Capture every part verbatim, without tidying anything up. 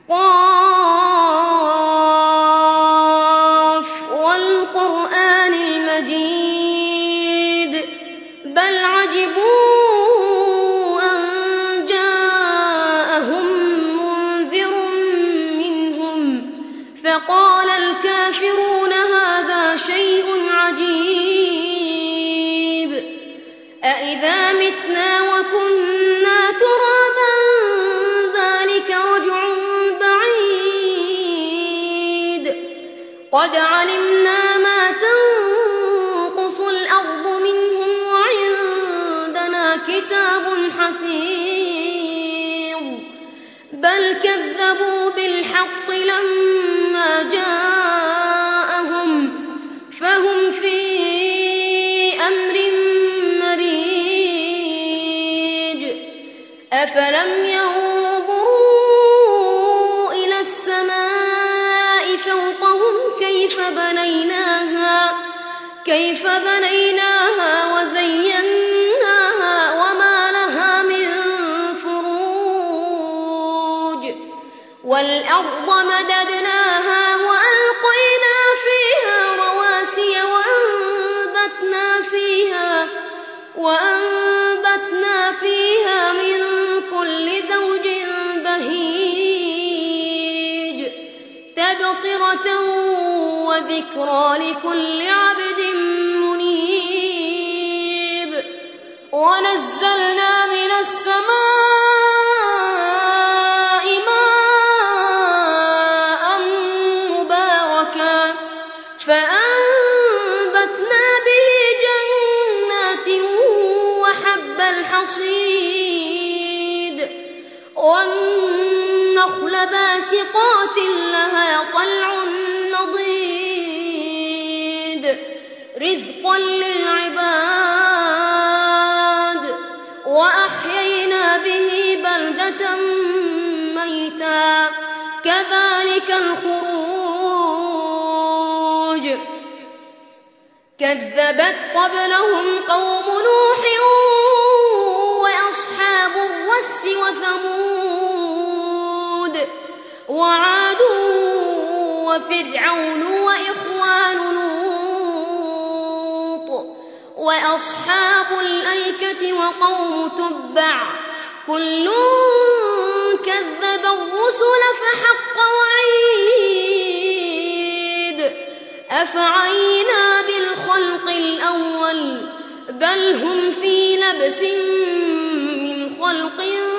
قاف والقرآن المجيد بل عجبوا أن جاءهم منذر منهم فقال الكافرون هذا شيء عجيب أإذا متنا وكنا ترابا ذلك رجع بعيد قد علمنا ما تنقص الأرض منهم وعندنا كتاب حفيظ بل كذبوا بالحق لما جاءهم فهم في أمر مريج أفلم ينظروا إلى السماء فوقهم كيف بنيناها كيف بنيناها وزيناها وما لها من فروج والأرض مددناها وألقينا فيها رواسي وأنبتنا فيها وأنبتنا فيها من كل زوج بهيج تبصرة وذكرى لكل عبد منيب ونزلنا من السماء ماء مباركا فأنبتنا به جنات وحب الحصيد والنخل باسقات لها طلع نضيد رزقا للعباد وأحيينا به بلدة ميتا كذلك الخروج كذبت قبلهم قوم نوح وأصحاب الرس وثمود وعاد وفرعون وإخوان لوط وأصحاب الأيكة وقوم تبع كل كذب الرسل فحق وعيد أفعينا بالخلق الأول بل هم في لبس من خلق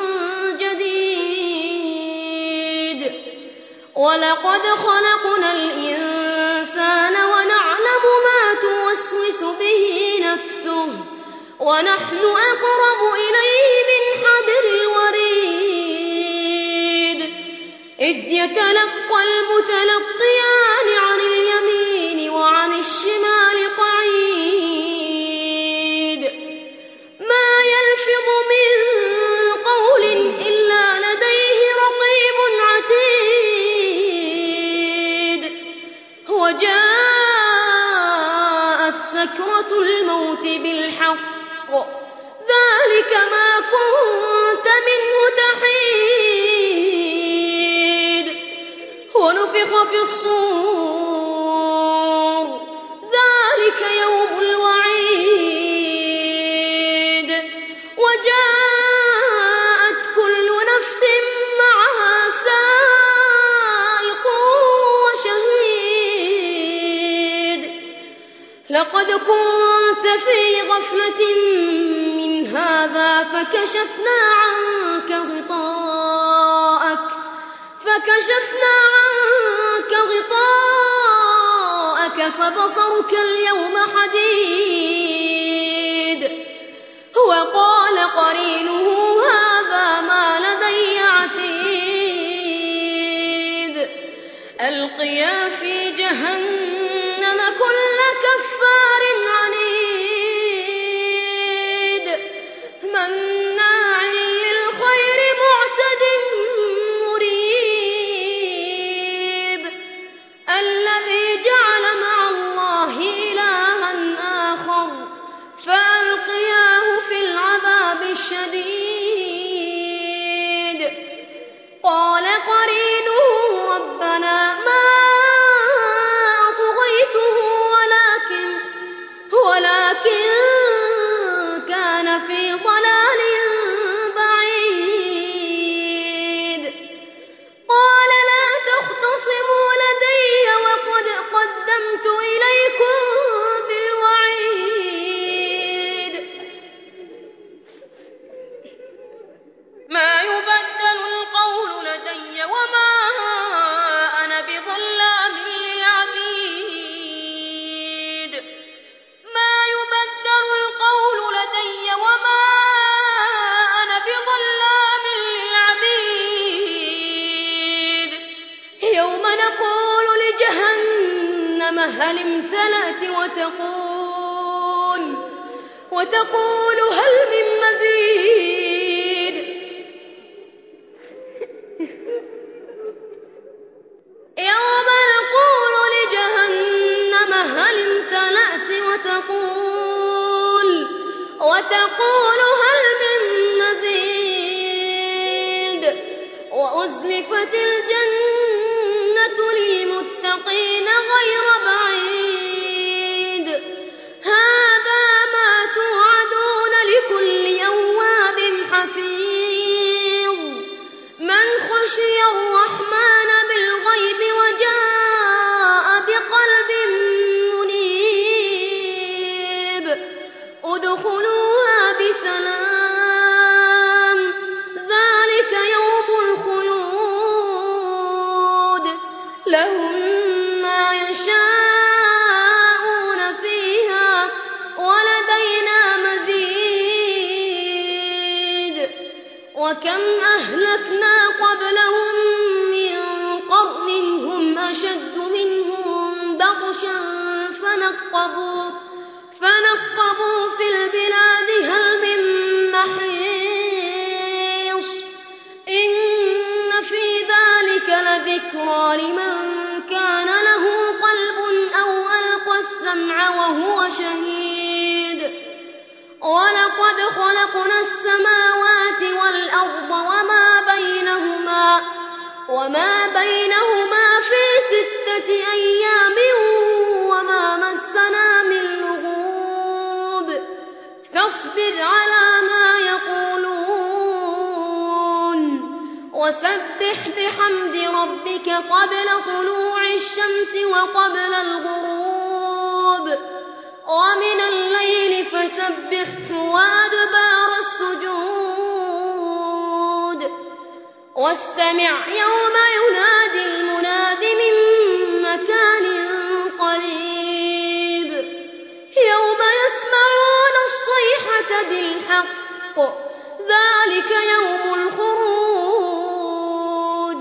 جديد ولقد خلقنا الإنسان ونعلم ما توسوس به نفسه ونحن أقرب إليه من حبل الوريد إذ يتلقى المتلقيان عن اليمين وعن الشمال قعيد ما يلفظ من قول إلا لديه رقيب عتيد وجاءت سكرة الموت بالحق ذلك ما كنت منه تحيد ونفخ في الصور ذلك يوم الوعيد وجاءت كل نفس معها سائق وشهيد لقد كنت في غفلة من هذا فكشفنا عنك غطاءك فكشفنا عنك غطاءك فبصرك اليوم حديد وقال قرينه هذا ما لدي عتيد ألقيا في جهنم كل كفار عنيد مناع للخير معتد مريب الذي جعل مع الله إلها آخر فألقياه في العذاب الشديد قال قرينه هل امتلأت وتقول, وتقول هل من مزيد يوم نقول لجهنم هل امتلأت وتقول, وتقول هل من مزيد وأزلفت الجنة للمتقين غير بعيد هذا ما توعدون لكل أواب حفيظ من خشي الرحمن بالغيب وجاء بقلب منيب ادخلوها بسلام ذلك يوم الخلود لهم ما يشاءون فيها ولدينا مزيد وكم أهلكنا قبلهم من قرن هم أشد منهم بطشا فنقبوا, فنقبوا في البلاد هل من محيص إن في ذلك لذكرى لمن كان له قلب أو ألقى السمع وهو شهيد ولقد خلقنا السماوات والأرض وما بينهما, وما بينهما في ستة أيام وما مسنا من لغوب فاصبر على ما يقولون وسبح بحمد ربك قبل طلوع الشمس وقبل الغروب ومن الليل فسبحه وأدبار السجود واستمع يوم ينادي المناد من مكان قريب يوم يسمعون الصيحة بالحق ذلك يوم الخروج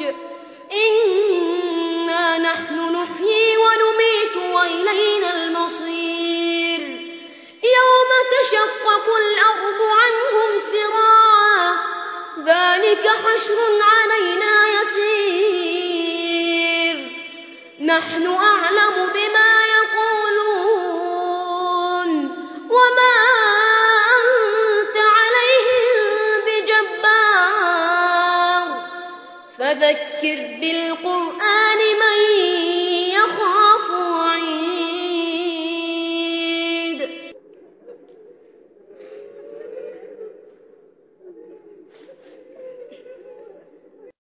إنا نحن نحيي ونميت وإلينا المصير يوم تشقق الأرض عنهم سراعا ذلك حشر علينا يسير نحن أعلم بما يقولون وما أنت عليهم بجبار فذكر بالقرآن من